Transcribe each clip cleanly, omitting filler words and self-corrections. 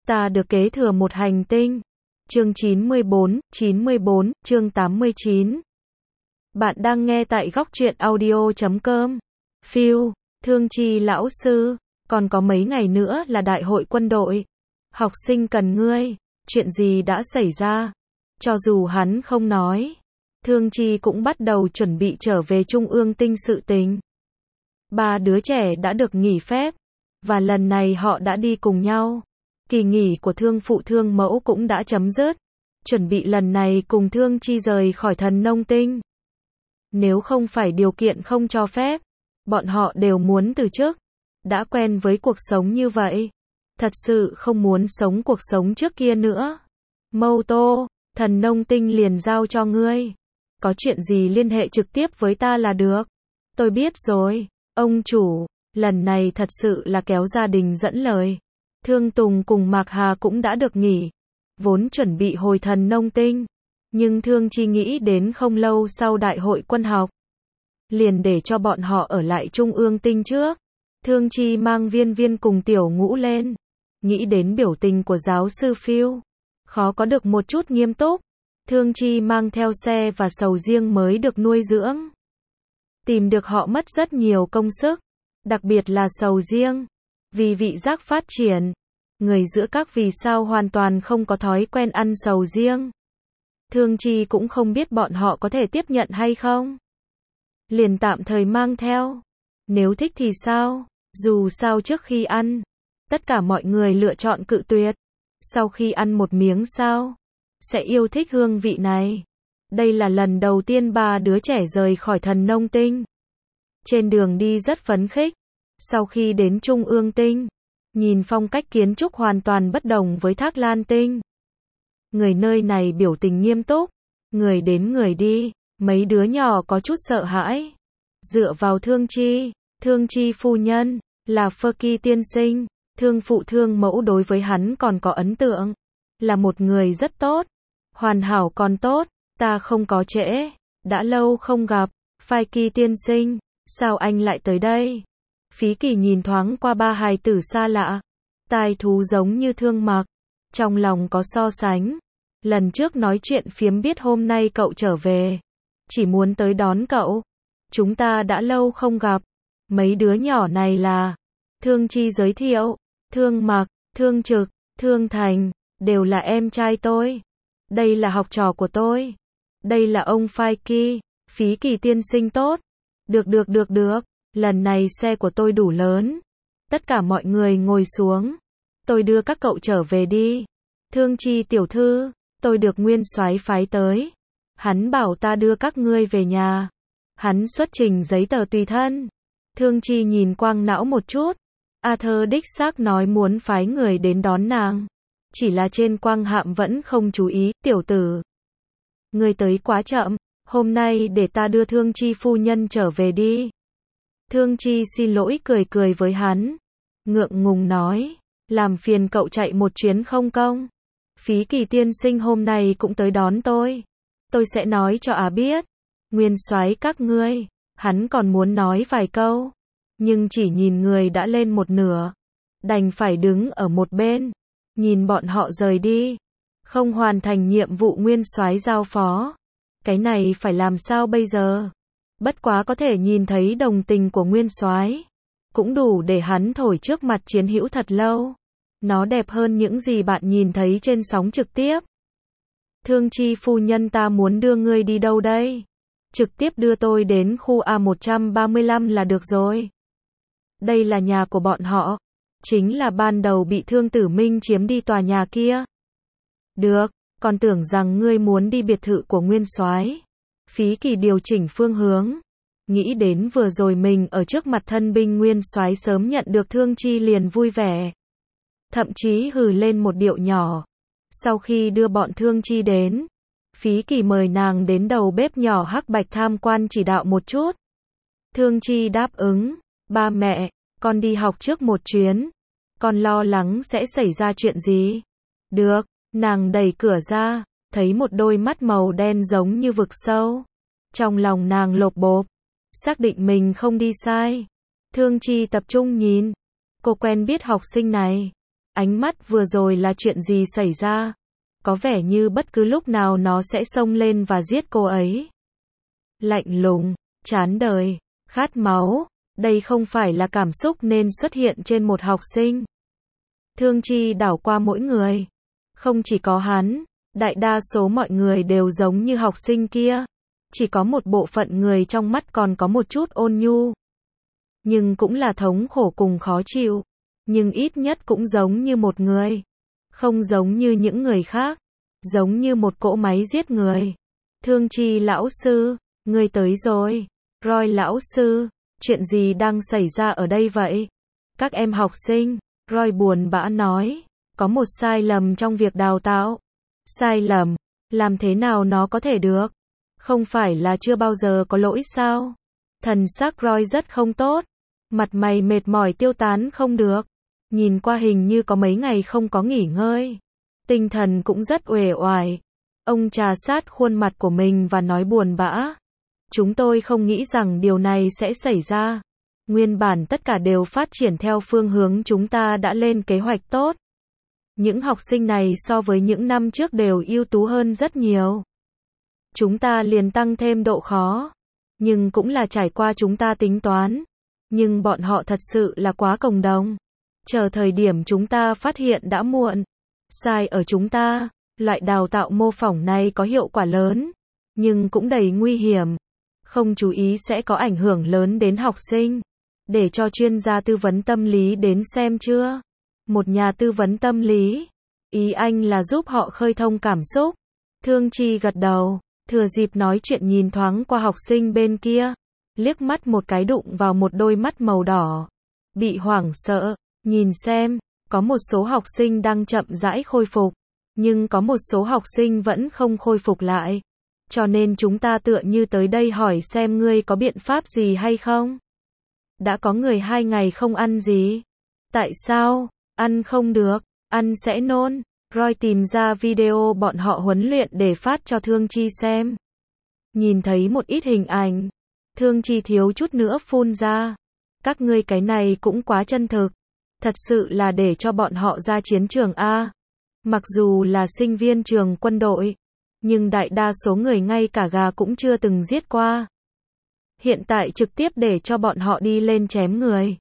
Ta được kế thừa một hành tinh. Chương 94, chương 89. Bạn đang nghe tại góc truyện audio.com. Phiêu, Thương Chi lão sư, còn có mấy ngày nữa là đại hội quân đội. Học sinh cần ngươi, chuyện gì đã xảy ra? Cho dù hắn không nói, Thương Chi cũng bắt đầu chuẩn bị trở về Trung ương tinh sự tình. Ba đứa trẻ đã được nghỉ phép, và lần này họ đã đi cùng nhau. Kỳ nghỉ của thương phụ thương mẫu cũng đã chấm dứt, chuẩn bị lần này cùng Thương Chi rời khỏi Thần Nông Tinh. Nếu không phải điều kiện không cho phép, bọn họ đều muốn từ chức. Đã quen với cuộc sống như vậy, thật sự không muốn sống cuộc sống trước kia nữa. Mâu Tô, Thần Nông Tinh liền giao cho ngươi. Có chuyện gì liên hệ trực tiếp với ta là được. Tôi biết rồi, ông chủ, lần này thật sự là kéo gia đình dẫn lời. Thương Tùng cùng Mạc Hà cũng đã được nghỉ, vốn chuẩn bị hồi Thần Nông Tinh, nhưng Thương Chi nghĩ đến không lâu sau đại hội quân học, liền để cho bọn họ ở lại Trung ương Tinh trước. Thương Chi mang Viên Viên cùng Tiểu Ngũ lên, nghĩ đến biểu tình của giáo sư Phiêu, khó có được một chút nghiêm túc. Thương Chi mang theo xe và sầu riêng mới được nuôi dưỡng. Tìm được họ mất rất nhiều công sức, đặc biệt là sầu riêng. Vì vị giác phát triển, người giữa các vì sao hoàn toàn không có thói quen ăn sầu riêng. Thương Chi cũng không biết bọn họ có thể tiếp nhận hay không. Liền tạm thời mang theo. Nếu thích thì sao? Dù sao trước khi ăn, tất cả mọi người lựa chọn cự tuyệt. Sau khi ăn một miếng sao, sẽ yêu thích hương vị này. Đây là lần đầu tiên ba đứa trẻ rời khỏi Thần Nông Tinh. Trên đường đi rất phấn khích. Sau khi đến Trung ương Tinh, nhìn phong cách kiến trúc hoàn toàn bất đồng với Thác Lan Tinh. Người nơi này biểu tình nghiêm túc, người đến người đi, mấy đứa nhỏ có chút sợ hãi. Dựa vào Thương Chi phu nhân, là Phơ Kỳ tiên sinh, thương phụ thương mẫu đối với hắn còn có ấn tượng. Là một người rất tốt, hoàn hảo còn tốt, ta không có trễ, đã lâu không gặp, Phai Kỳ tiên sinh, sao anh lại tới đây? Phí Kỳ nhìn thoáng qua ba hài tử xa lạ, tai thú giống như Thương Mặc, trong lòng có so sánh. Lần trước nói chuyện phiếm biết hôm nay cậu trở về, chỉ muốn tới đón cậu. Chúng ta đã lâu không gặp. Mấy đứa nhỏ này là, Thương Chi giới thiệu, Thương Mặc, Thương Trực, Thương Thành, đều là em trai tôi. Đây là học trò của tôi. Đây là ông Phai Kỳ, Phí Kỳ tiên sinh tốt. Được. Lần này xe của tôi đủ lớn. Tất cả mọi người ngồi xuống. Tôi đưa các cậu trở về đi. Thương Chi tiểu thư, tôi được Nguyên Soái phái tới. Hắn bảo ta đưa các ngươi về nhà. Hắn xuất trình giấy tờ tùy thân. Thương Chi nhìn Quang Não một chút. Arthur đích xác nói muốn phái người đến đón nàng. Chỉ là trên Quang Hạm vẫn không chú ý. Tiểu tử, ngươi tới quá chậm. Hôm nay để ta đưa Thương Chi phu nhân trở về đi. Thương Chi xin lỗi cười với hắn. Ngượng ngùng nói, làm phiền cậu chạy một chuyến không công. Phí Kỳ tiên sinh hôm nay cũng tới đón tôi. Tôi sẽ nói cho biết. Nguyên soái các ngươi, hắn còn muốn nói vài câu, nhưng chỉ nhìn người đã lên một nửa, đành phải đứng ở một bên, nhìn bọn họ rời đi, không hoàn thành nhiệm vụ Nguyên soái giao phó. Cái này phải làm sao bây giờ? Bất quá có thể nhìn thấy đồng tình của Nguyên soái, cũng đủ để hắn thổi trước mặt chiến hữu thật lâu. Nó đẹp hơn những gì bạn nhìn thấy trên sóng trực tiếp. Thương Chi phu nhân, ta muốn đưa ngươi đi đâu đây? Trực tiếp đưa tôi đến khu A135 là được rồi. Đây là nhà của bọn họ. Chính là ban đầu bị Thương Tử Minh chiếm đi tòa nhà kia. Được, còn tưởng rằng ngươi muốn đi biệt thự của Nguyên soái. Phí Kỳ điều chỉnh phương hướng. Nghĩ đến vừa rồi mình ở trước mặt thân binh Nguyên soái sớm nhận được Thương Chi liền vui vẻ. Thậm chí hừ lên một điệu nhỏ. Sau khi đưa bọn Thương Chi đến, Phí Kỳ mời nàng đến đầu bếp nhỏ Hắc Bạch tham quan chỉ đạo một chút. Thương Chi đáp ứng, ba mẹ, con đi học trước một chuyến. Con lo lắng sẽ xảy ra chuyện gì? Được, nàng đẩy cửa ra, thấy một đôi mắt màu đen giống như vực sâu. Trong lòng nàng lột bột, xác định mình không đi sai. Thương Chi tập trung nhìn, cô quen biết học sinh này. Ánh mắt vừa rồi là chuyện gì xảy ra? Có vẻ như bất cứ lúc nào nó sẽ xông lên và giết cô ấy. Lạnh lùng, chán đời, khát máu, đây không phải là cảm xúc nên xuất hiện trên một học sinh. Thương Chi đảo qua mỗi người. Không chỉ có hắn, đại đa số mọi người đều giống như học sinh kia. Chỉ có một bộ phận người trong mắt còn có một chút ôn nhu. Nhưng cũng là thống khổ cùng khó chịu. Nhưng ít nhất cũng giống như một người. Không giống như những người khác. Giống như một cỗ máy giết người. Thương Chi lão sư, ngươi tới rồi. Roy lão sư, chuyện gì đang xảy ra ở đây vậy? Các em học sinh, Roy buồn bã nói, có một sai lầm trong việc đào tạo. Sai lầm? Làm thế nào nó có thể được? Không phải là chưa bao giờ có lỗi sao? Thần sắc Roy rất không tốt. Mặt mày mệt mỏi tiêu tán không được. Nhìn qua hình như có mấy ngày không có nghỉ ngơi. Tinh thần cũng rất uể oải. Ông trà sát khuôn mặt của mình và nói buồn bã. Chúng tôi không nghĩ rằng điều này sẽ xảy ra. Nguyên bản tất cả đều phát triển theo phương hướng chúng ta đã lên kế hoạch tốt. Những học sinh này so với những năm trước đều ưu tú hơn rất nhiều. Chúng ta liền tăng thêm độ khó. Nhưng cũng là trải qua chúng ta tính toán. Nhưng bọn họ thật sự là quá cồng đồng. Chờ thời điểm chúng ta phát hiện đã muộn. Sai ở chúng ta. Loại đào tạo mô phỏng này có hiệu quả lớn. Nhưng cũng đầy nguy hiểm. Không chú ý sẽ có ảnh hưởng lớn đến học sinh. Để cho chuyên gia tư vấn tâm lý đến xem chưa? Một nhà tư vấn tâm lý. Ý anh là giúp họ khơi thông cảm xúc. Thương Chi gật đầu, thừa dịp nói chuyện nhìn thoáng qua học sinh bên kia. Liếc mắt một cái đụng vào một đôi mắt màu đỏ. Bị hoảng sợ, nhìn xem, có một số học sinh đang chậm rãi khôi phục. Nhưng có một số học sinh vẫn không khôi phục lại. Cho nên chúng ta tựa như tới đây hỏi xem ngươi có biện pháp gì hay không? Đã có người 2 ngày không ăn gì. Tại sao? Ăn không được, ăn sẽ nôn. Roy tìm ra video bọn họ huấn luyện để phát cho Thương Chi xem. Nhìn thấy một ít hình ảnh. Thương Chi thiếu chút nữa phun ra. Các ngươi cái này cũng quá chân thực. Thật sự là để cho bọn họ ra chiến trường A. Mặc dù là sinh viên trường quân đội. Nhưng đại đa số người ngay cả gà cũng chưa từng giết qua. Hiện tại trực tiếp để cho bọn họ đi lên chém người.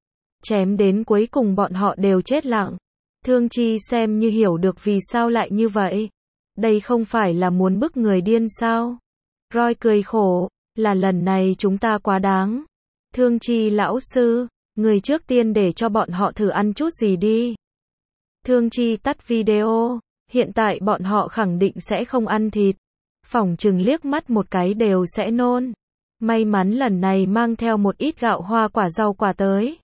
Chém đến cuối cùng bọn họ đều chết lặng. Thương Chi xem như hiểu được vì sao lại như vậy. Đây không phải là muốn bức người điên sao? Roy cười khổ, là lần này chúng ta quá đáng. Thương Chi lão sư, người trước tiên để cho bọn họ thử ăn chút gì đi. Thương Chi tắt video, hiện tại bọn họ khẳng định sẽ không ăn thịt. Phỏng chừng liếc mắt một cái đều sẽ nôn. May mắn lần này mang theo một ít gạo hoa quả rau quả tới.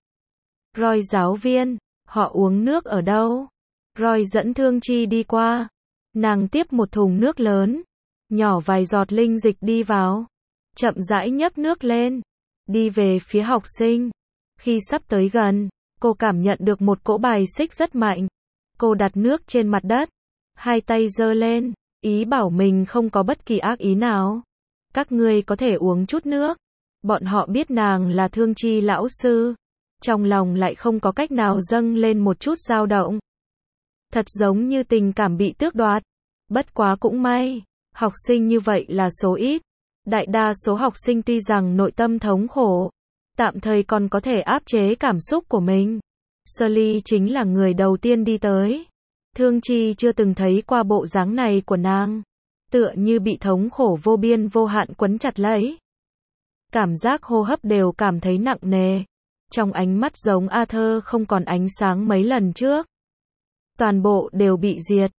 Roy giáo viên, họ uống nước ở đâu? Roy dẫn Thương Chi đi qua. Nàng tiếp một thùng nước lớn. Nhỏ vài giọt linh dịch đi vào. Chậm rãi nhấc nước lên. Đi về phía học sinh. Khi sắp tới gần, cô cảm nhận được một cỗ bài xích rất mạnh. Cô đặt nước trên mặt đất. Hai tay giơ lên. Ý bảo mình không có bất kỳ ác ý nào. Các ngươi có thể uống chút nước. Bọn họ biết nàng là Thương Chi lão sư. Trong lòng lại không có cách nào dâng lên một chút dao động. Thật giống như tình cảm bị tước đoạt. Bất quá cũng may. Học sinh như vậy là số ít. Đại đa số học sinh tuy rằng nội tâm thống khổ. Tạm thời còn có thể áp chế cảm xúc của mình. Sully chính là người đầu tiên đi tới. Thương Chi chưa từng thấy qua bộ dáng này của nàng. Tựa như bị thống khổ vô biên vô hạn quấn chặt lấy. Cảm giác hô hấp đều cảm thấy nặng nề. Trong ánh mắt giống Arthur không còn ánh sáng mấy lần trước. Toàn bộ đều bị diệt.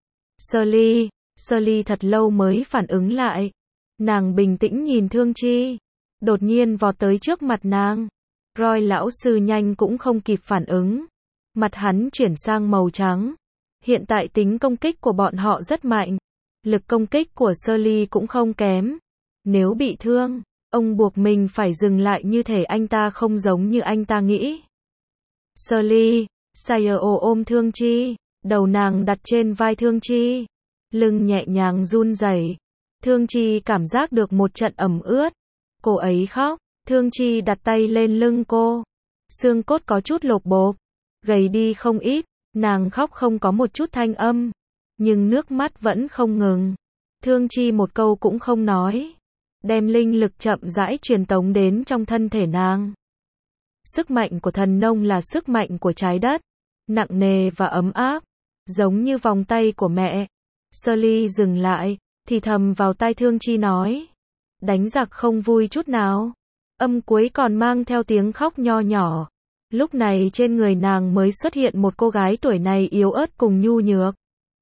Sully thật lâu mới phản ứng lại. Nàng bình tĩnh nhìn Thương Chi. Đột nhiên vọt tới trước mặt nàng. Roy lão sư nhanh cũng không kịp phản ứng. Mặt hắn chuyển sang màu trắng. Hiện tại tính công kích của bọn họ rất mạnh. Lực công kích của Sully cũng không kém. Nếu bị thương, ông buộc mình phải dừng lại như thể anh ta không giống như anh ta nghĩ. Sully, Sayao ôm Thương Chi. Đầu nàng đặt trên vai Thương Chi. Lưng nhẹ nhàng run rẩy. Thương Chi cảm giác được một trận ẩm ướt. Cô ấy khóc. Thương Chi đặt tay lên lưng cô. Xương cốt có chút lột bột. Gầy đi không ít. Nàng khóc không có một chút thanh âm, nhưng nước mắt vẫn không ngừng. Thương Chi một câu cũng không nói, đem linh lực chậm rãi truyền tống đến trong thân thể nàng. Sức mạnh của thần nông là sức mạnh của trái đất, nặng nề và ấm áp, giống như vòng tay của mẹ. Sully dừng lại, thì thầm vào tai Thương Chi nói, đánh giặc không vui chút nào. Âm cuối còn mang theo tiếng khóc nho nhỏ. Lúc này trên người nàng mới xuất hiện một cô gái tuổi này yếu ớt cùng nhu nhược.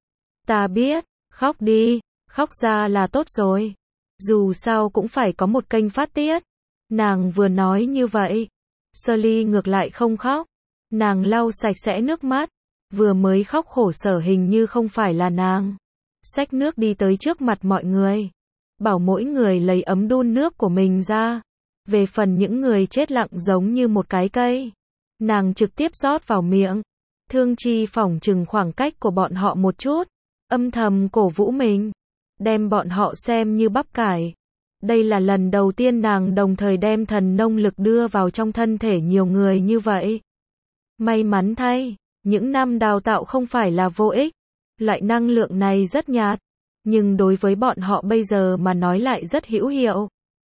Ta biết, khóc đi, khóc ra là tốt rồi. Dù sao cũng phải có một kênh phát tiết. Nàng vừa nói như vậy, Sully ngược lại không khóc. Nàng lau sạch sẽ nước mắt, vừa mới khóc khổ sở hình như không phải là nàng. Xách nước đi tới trước mặt mọi người, bảo mỗi người lấy ấm đun nước của mình ra. Về phần những người chết lặng giống như một cái cây, nàng trực tiếp rót vào miệng. Thương Chi phỏng chừng khoảng cách của bọn họ một chút, âm thầm cổ vũ mình, đem bọn họ xem như bắp cải. Đây là lần đầu tiên nàng đồng thời đem thần nông lực đưa vào trong thân thể nhiều người như vậy. May mắn thay, những năm đào tạo không phải là vô ích. Loại năng lượng này rất nhạt, nhưng đối với bọn họ bây giờ mà nói lại rất hữu hiệu.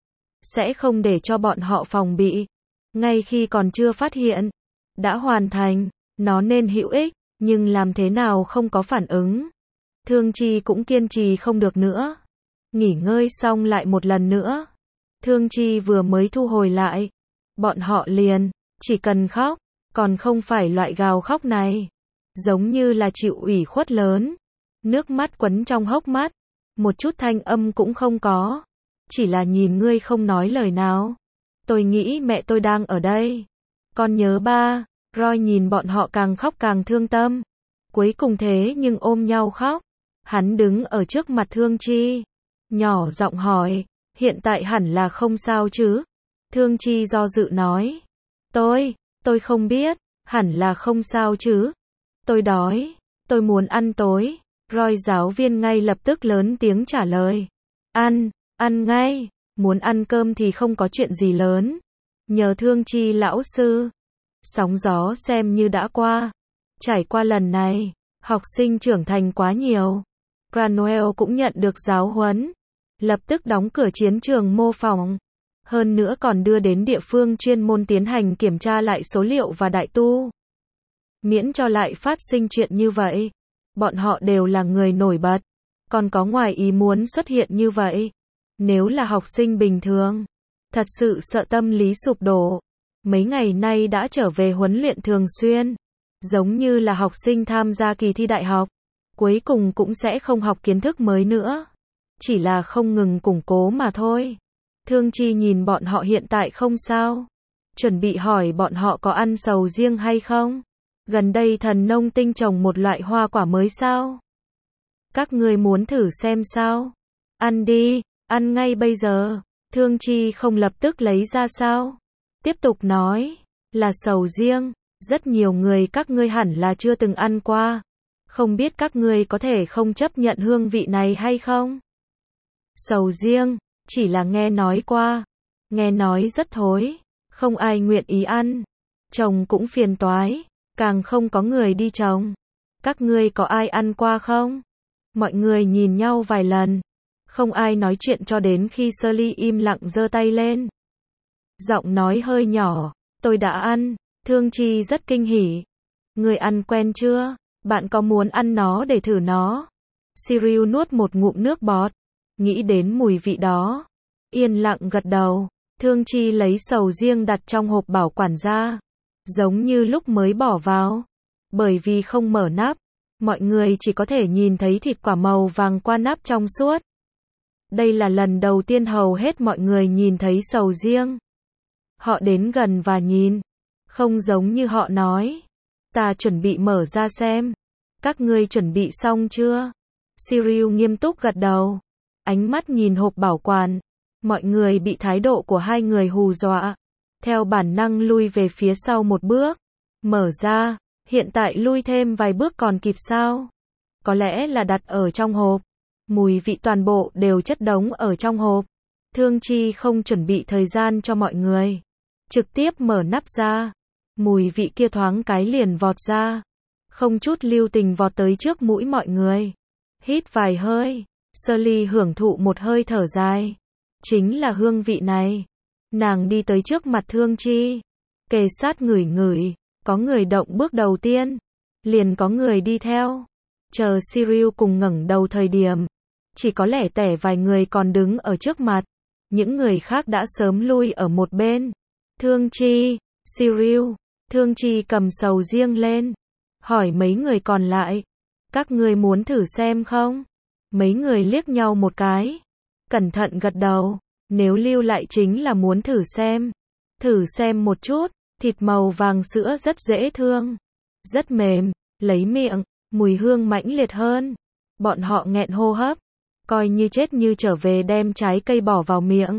Sẽ không để cho bọn họ phòng bị. Ngay khi còn chưa phát hiện, đã hoàn thành, nó nên hữu ích, nhưng làm thế nào không có phản ứng. Thương Chi cũng kiên trì không được nữa. Nghỉ ngơi xong lại một lần nữa. Thương Chi vừa mới thu hồi lại, bọn họ liền, chỉ cần khóc, còn không phải loại gào khóc này. Giống như là chịu ủy khuất lớn. Nước mắt quấn trong hốc mắt, một chút thanh âm cũng không có. Chỉ là nhìn ngươi không nói lời nào. Tôi nghĩ mẹ tôi đang ở đây. Con nhớ ba. Roy nhìn bọn họ càng khóc càng thương tâm. Cuối cùng thế nhưng ôm nhau khóc. Hắn đứng ở trước mặt Thương Chi, nhỏ giọng hỏi, hiện tại hẳn là không sao chứ? Thương Chi do dự nói, tôi không biết, hẳn là không sao chứ? Tôi đói, tôi muốn ăn tối. Roy giáo viên ngay lập tức lớn tiếng trả lời, ăn ngay, muốn ăn cơm thì không có chuyện gì lớn. Nhờ Thương Chi lão sư, sóng gió xem như đã qua. Trải qua lần này, học sinh trưởng thành quá nhiều. Cranwell cũng nhận được giáo huấn, lập tức đóng cửa chiến trường mô phỏng. Hơn nữa còn đưa đến địa phương chuyên môn tiến hành kiểm tra lại số liệu và đại tu. Miễn cho lại phát sinh chuyện như vậy. Bọn họ đều là người nổi bật, còn có ngoài ý muốn xuất hiện như vậy. Nếu là học sinh bình thường, thật sự sợ tâm lý sụp đổ. Mấy ngày nay đã trở về huấn luyện thường xuyên, giống như là học sinh tham gia kỳ thi đại học, cuối cùng cũng sẽ không học kiến thức mới nữa, chỉ là không ngừng củng cố mà thôi. Thương Chi nhìn bọn họ hiện tại không sao, chuẩn bị hỏi bọn họ có ăn sầu riêng hay không. Gần đây thần nông tinh trồng một loại hoa quả mới sao? Các ngươi muốn thử xem sao? Ăn đi, ăn ngay bây giờ. Thương Chi không lập tức lấy ra sao? Tiếp tục nói, là sầu riêng, rất nhiều người các ngươi hẳn là chưa từng ăn qua. Không biết các ngươi có thể không chấp nhận hương vị này hay không? Sầu riêng, chỉ là nghe nói qua. Nghe nói rất thối, không ai nguyện ý ăn. Trồng cũng phiền toái, càng không có người đi trồng. Các ngươi có ai ăn qua không? Mọi người nhìn nhau vài lần. Không ai nói chuyện cho đến khi Sully im lặng giơ tay lên. Giọng nói hơi nhỏ, tôi đã ăn. Thương Chi rất kinh hỉ. Người ăn quen chưa? Bạn có muốn ăn nó để thử nó? Cyril nuốt một ngụm nước bọt, nghĩ đến mùi vị đó, yên lặng gật đầu. Thương Chi lấy sầu riêng đặt trong hộp bảo quản ra, giống như lúc mới bỏ vào. Bởi vì không mở nắp, mọi người chỉ có thể nhìn thấy thịt quả màu vàng qua nắp trong suốt. Đây là lần đầu tiên hầu hết mọi người nhìn thấy sầu riêng. Họ đến gần và nhìn, không giống như họ nói. Ta chuẩn bị mở ra xem. Các ngươi chuẩn bị xong chưa? Cyril nghiêm túc gật đầu, ánh mắt nhìn hộp bảo quản. Mọi người bị thái độ của hai người hù dọa, theo bản năng lui về phía sau một bước. Mở ra, hiện tại lui thêm vài bước còn kịp sao? Có lẽ là đặt ở trong hộp. Mùi vị toàn bộ đều chất đống ở trong hộp. Thương Chi không chuẩn bị thời gian cho mọi người, trực tiếp mở nắp ra. Mùi vị kia thoáng cái liền vọt ra. không chút lưu tình vọt tới trước mũi mọi người. Hít vài hơi, Shirley hưởng thụ một hơi thở dài. Chính là hương vị này. Nàng đi tới trước mặt Thương Chi, kề sát ngửi ngửi, có người động bước đầu tiên, liền có người đi theo. Chờ Cyril cùng ngẩng đầu thời điểm, chỉ có lẻ tẻ vài người còn đứng ở trước mặt, những người khác đã sớm lui ở một bên. Thương Chi, Cyril, Thương Chi cầm sầu riêng lên, hỏi mấy người còn lại, các ngươi muốn thử xem không? Mấy người liếc nhau một cái, cẩn thận gật đầu, nếu lưu lại chính là muốn thử xem một chút, thịt màu vàng sữa rất dễ thương, rất mềm, lấy miệng, mùi hương mãnh liệt hơn. Bọn họ nghẹn hô hấp, coi như chết như trở về đem trái cây bỏ vào miệng.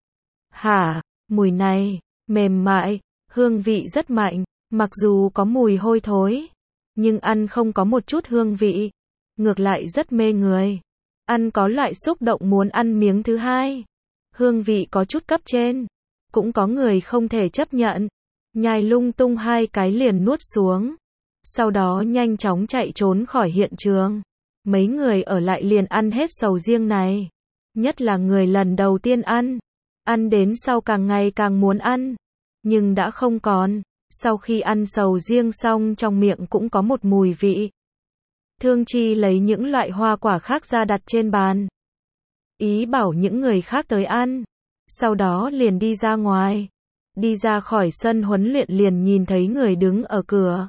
Hả, mùi này, mềm mại, hương vị rất mạnh, mặc dù có mùi hôi thối, nhưng ăn không có một chút hương vị, ngược lại rất mê người. Ăn có loại xúc động muốn ăn miếng thứ hai. Hương vị có chút cấp trên, cũng có người không thể chấp nhận, nhai lung tung hai cái liền nuốt xuống, sau đó nhanh chóng chạy trốn khỏi hiện trường. Mấy người ở lại liền ăn hết sầu riêng này, nhất là người lần đầu tiên ăn đến sau càng ngày càng muốn ăn, nhưng đã không còn. Sau khi ăn sầu riêng xong trong miệng cũng có một mùi vị. Thương Chi lấy những loại hoa quả khác ra đặt trên bàn, ý bảo những người khác tới ăn, sau đó liền đi ra ngoài. Đi ra khỏi sân huấn luyện liền nhìn thấy người đứng ở cửa.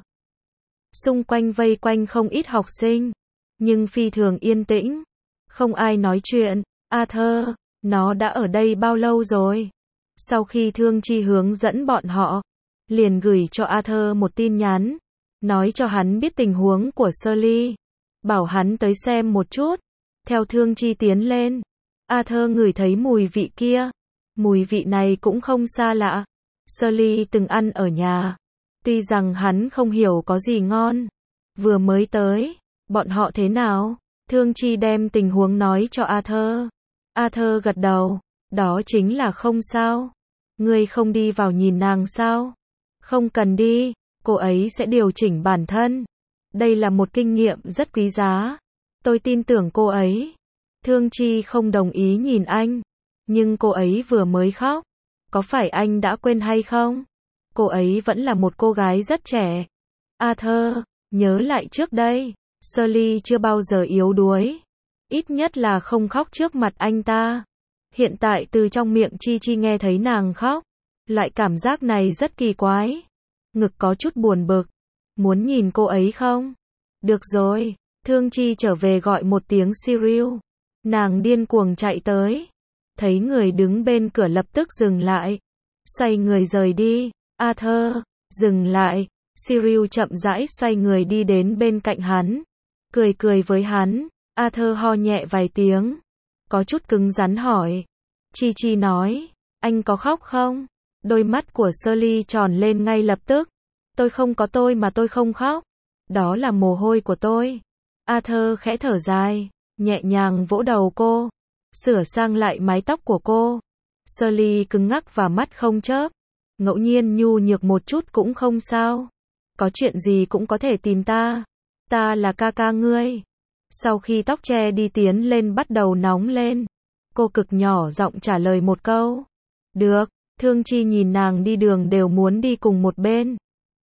Xung quanh vây quanh không ít học sinh, nhưng phi thường yên tĩnh, không ai nói chuyện. Arthur, nó đã ở đây bao lâu rồi? Sau khi Thương Chi hướng dẫn bọn họ, liền gửi cho Arthur một tin nhắn, nói cho hắn biết tình huống của Shirley, bảo hắn tới xem một chút. Theo Thương Chi tiến lên, Arthur ngửi thấy mùi vị kia, mùi vị này cũng không xa lạ. Shirley từng ăn ở nhà, tuy rằng hắn không hiểu có gì ngon. Vừa mới tới, bọn họ thế nào? Thương Chi đem tình huống nói cho Arthur. Arthur gật đầu, đó chính là không sao. Ngươi không đi vào nhìn nàng sao? Không cần đi, cô ấy sẽ điều chỉnh bản thân. Đây là một kinh nghiệm rất quý giá. Tôi tin tưởng cô ấy. Thương Chi không đồng ý nhìn anh, nhưng cô ấy vừa mới khóc. Có phải anh đã quên hay không? Cô ấy vẫn là một cô gái rất trẻ. Arthur, nhớ lại trước đây, Shirley chưa bao giờ yếu đuối. Ít nhất là không khóc trước mặt anh ta. Hiện tại từ trong miệng Chi Chi nghe thấy nàng khóc. Loại cảm giác này rất kỳ quái. Ngực có chút buồn bực. Muốn nhìn cô ấy không? Được rồi. Thương Chi trở về gọi một tiếng Cyril. Nàng điên cuồng chạy tới. Thấy người đứng bên cửa lập tức dừng lại. Xoay người rời đi. Arthur, dừng lại. Cyril chậm rãi xoay người đi đến bên cạnh hắn. Cười với hắn. Arthur ho nhẹ vài tiếng. Có chút cứng rắn hỏi. Chi Chi nói. Anh có khóc không? Đôi mắt của Shirley tròn lên ngay lập tức. Tôi không có tôi mà tôi không khóc. Đó là mồ hôi của tôi. Arthur khẽ thở dài, nhẹ nhàng vỗ đầu cô, sửa sang lại mái tóc của cô. Shirley cứng ngắc và mắt không chớp. Ngẫu nhiên nhu nhược một chút cũng không sao. Có chuyện gì cũng có thể tìm ta. Ta là ca ca ngươi. Sau khi tóc che đi tiến lên bắt đầu nóng lên, cô cực nhỏ giọng trả lời một câu. Được. Thương Chi nhìn nàng đi đường đều muốn đi cùng một bên.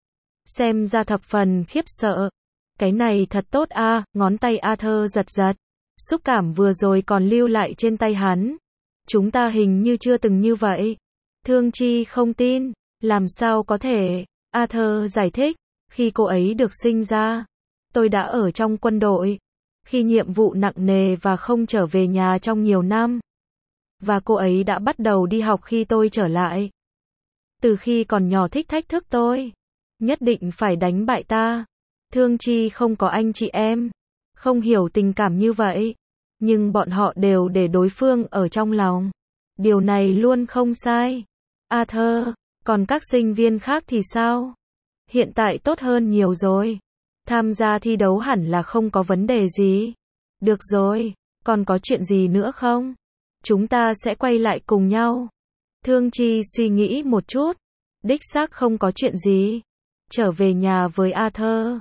Xem ra thập phần khiếp sợ. Cái này thật tốt a, ngón tay Arthur giật giật. Xúc cảm vừa rồi còn lưu lại trên tay hắn. Chúng ta hình như chưa từng như vậy. Thương Chi không tin. Làm sao có thể? Arthur giải thích. Khi cô ấy được sinh ra, tôi đã ở trong quân đội. Khi nhiệm vụ nặng nề và không trở về nhà trong nhiều năm. Và cô ấy đã bắt đầu đi học khi tôi trở lại. Từ khi còn nhỏ thích thách thức tôi. Nhất định phải đánh bại ta. Thương Chi không có anh chị em. Không hiểu tình cảm như vậy. Nhưng bọn họ đều để đối phương ở trong lòng. Điều này luôn không sai. Arthur, còn các sinh viên khác thì sao? Hiện tại tốt hơn nhiều rồi. Tham gia thi đấu hẳn là không có vấn đề gì. Được rồi, còn có chuyện gì nữa không? Chúng ta sẽ quay lại cùng nhau. Thương Chi suy nghĩ một chút. Đích xác không có chuyện gì. Trở về nhà với Arthur.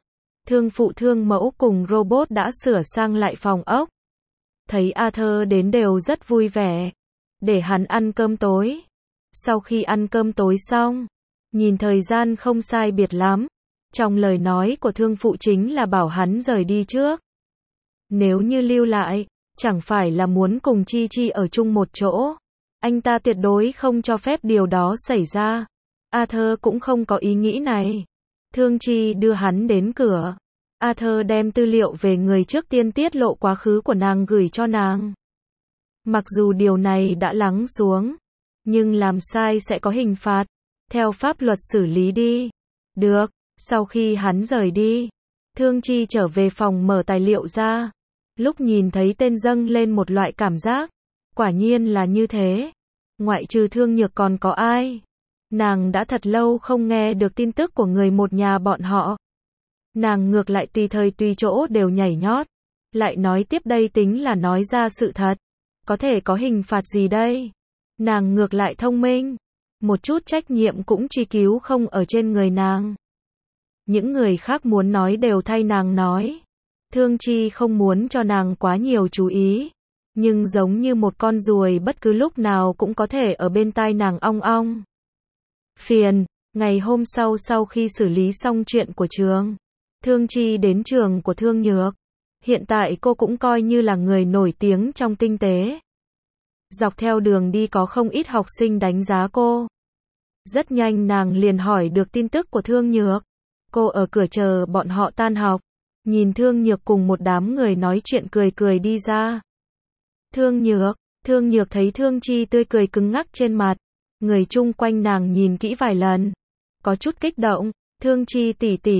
thương phụ thương mẫu cùng robot đã sửa sang lại phòng ốc. Thấy Arthur đến đều rất vui vẻ, để hắn ăn cơm tối. Sau khi ăn cơm tối xong, nhìn thời gian không sai biệt lắm, trong lời nói của thương phụ chính là bảo hắn rời đi trước. Nếu như lưu lại, chẳng phải là muốn cùng Chi Chi ở chung một chỗ. Anh ta tuyệt đối không cho phép điều đó xảy ra. Arthur cũng không có ý nghĩ này. Thương Chi đưa hắn đến cửa. Arthur đem tư liệu về người trước tiên tiết lộ quá khứ của nàng gửi cho nàng. Mặc dù điều này đã lắng xuống, nhưng làm sai sẽ có hình phạt. Theo pháp luật xử lý đi. Được, sau khi hắn rời đi, Thương Chi trở về phòng mở tài liệu ra. Lúc nhìn thấy tên dâng lên một loại cảm giác. Quả nhiên là như thế. Ngoại trừ Thương Nhược còn có ai? Nàng đã thật lâu không nghe được tin tức của người một nhà bọn họ. Nàng ngược lại tùy thời tùy chỗ đều nhảy nhót. Lại nói tiếp đây tính là nói ra sự thật. Có thể có hình phạt gì đây? Nàng ngược lại thông minh. Một chút trách nhiệm cũng truy cứu không ở trên người nàng. Những người khác muốn nói đều thay nàng nói. Thương Chi không muốn cho nàng quá nhiều chú ý. Nhưng giống như một con ruồi bất cứ lúc nào cũng có thể ở bên tai nàng ong ong. Phiền. Ngày hôm sau khi xử lý xong chuyện của trường, Thương Chi đến trường của Thương Nhược. Hiện tại cô cũng coi như là người nổi tiếng trong tinh tế. Dọc theo đường đi có không ít học sinh đánh giá cô. Rất nhanh nàng liền hỏi được tin tức của Thương Nhược. Cô ở cửa chờ bọn họ tan học. Nhìn Thương Nhược cùng một đám người nói chuyện cười cười đi ra. Thương Nhược thấy Thương Chi tươi cười cứng ngắc trên mặt. Người chung quanh nàng nhìn kỹ vài lần. Có chút kích động. Thương Chi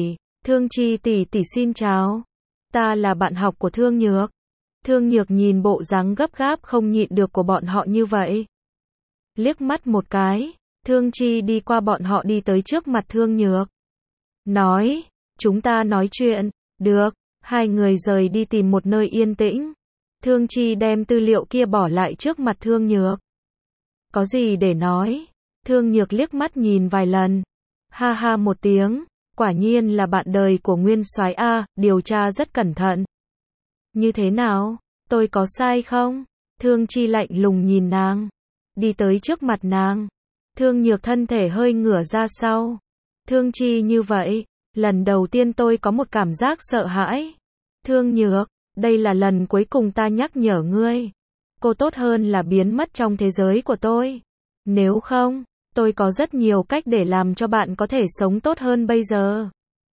tỷ tỷ xin chào. Ta là bạn học của Thương Nhược. Thương Nhược nhìn bộ dáng gấp gáp không nhịn được của bọn họ như vậy. Liếc mắt một cái, Thương Chi đi qua bọn họ đi tới trước mặt Thương Nhược. Nói, chúng ta nói chuyện. Được, hai người rời đi tìm một nơi yên tĩnh. Thương Chi đem tư liệu kia bỏ lại trước mặt Thương Nhược. Có gì để nói? Thương Nhược liếc mắt nhìn vài lần. Ha ha một tiếng, quả nhiên là bạn đời của Nguyên Soái a, điều tra rất cẩn thận. Như thế nào? Tôi có sai không? Thương Chi lạnh lùng nhìn nàng. Đi tới trước mặt nàng. Thương Nhược thân thể hơi ngửa ra sau. Thương Chi như vậy, lần đầu tiên tôi có một cảm giác sợ hãi. Thương Nhược, đây là lần cuối cùng ta nhắc nhở ngươi. Cô tốt hơn là biến mất trong thế giới của tôi. Nếu không, tôi có rất nhiều cách để làm cho bạn có thể sống tốt hơn bây giờ.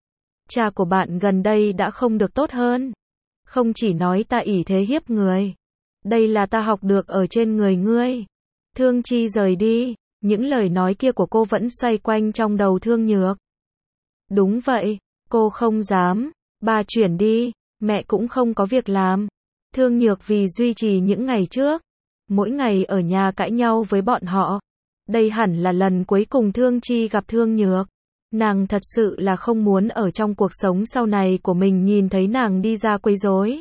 Cha của bạn gần đây đã không được tốt hơn. Không chỉ nói ta ỷ thế hiếp người. Đây là ta học được ở trên người ngươi. Thương Chi rời đi. Những lời nói kia của cô vẫn xoay quanh trong đầu Thương Nhược. Đúng vậy, cô không dám. Ba chuyển đi, mẹ cũng không có việc làm. Thương Nhược vì duy trì những ngày trước, mỗi ngày ở nhà cãi nhau với bọn họ. Đây hẳn là lần cuối cùng Thương Chi gặp Thương Nhược. Nàng thật sự là không muốn ở trong cuộc sống sau này của mình nhìn thấy nàng đi ra quấy rối.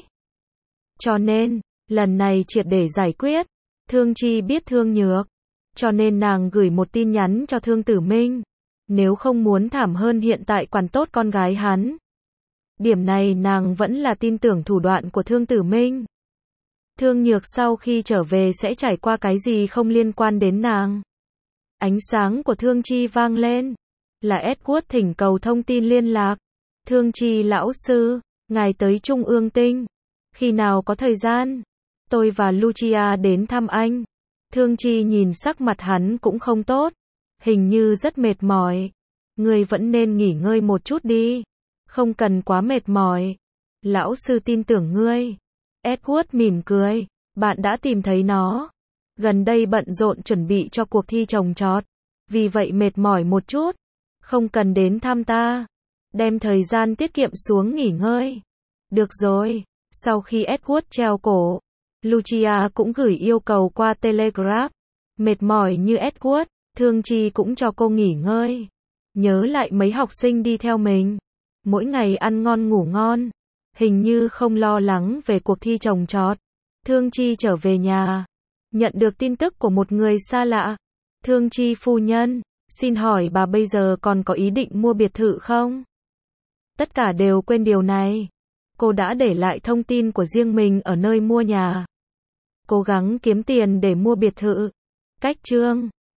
Cho nên, lần này triệt để giải quyết. Thương Chi biết Thương Nhược, cho nên nàng gửi một tin nhắn cho Thương Tử Minh. Nếu không muốn thảm hơn hiện tại quản tốt con gái hắn. Điểm này nàng vẫn là tin tưởng thủ đoạn của Thương Tử Minh. Thương Nhược sau khi trở về sẽ trải qua cái gì không liên quan đến nàng. Ánh sáng của Thương Chi vang lên. Là Edward thỉnh cầu thông tin liên lạc. Thương Chi lão sư, ngài tới Trung ương tinh. Khi nào có thời gian, tôi và Lucia đến thăm anh. Thương Chi nhìn sắc mặt hắn cũng không tốt. Hình như rất mệt mỏi. Ngươi vẫn nên nghỉ ngơi một chút đi. Không cần quá mệt mỏi. Lão sư tin tưởng ngươi. Edward mỉm cười. Bạn đã tìm thấy nó. Gần đây bận rộn chuẩn bị cho cuộc thi trồng trọt. Vì vậy mệt mỏi một chút. Không cần đến thăm ta. Đem thời gian tiết kiệm xuống nghỉ ngơi. Được rồi. Sau khi Edward treo cổ, Lucia cũng gửi yêu cầu qua Telegraph. Mệt mỏi như Edward, Thương Chi cũng cho cô nghỉ ngơi. Nhớ lại mấy học sinh đi theo mình. Mỗi ngày ăn ngon ngủ ngon. Hình như không lo lắng về cuộc thi trồng trọt. Thương Chi trở về nhà. Nhận được tin tức của một người xa lạ. Thương Chi phu nhân, xin hỏi bà bây giờ còn có ý định mua biệt thự không? Tất cả đều quên điều này. Cô đã để lại thông tin của riêng mình ở nơi mua nhà. Cố gắng kiếm tiền để mua biệt thự. Cách chương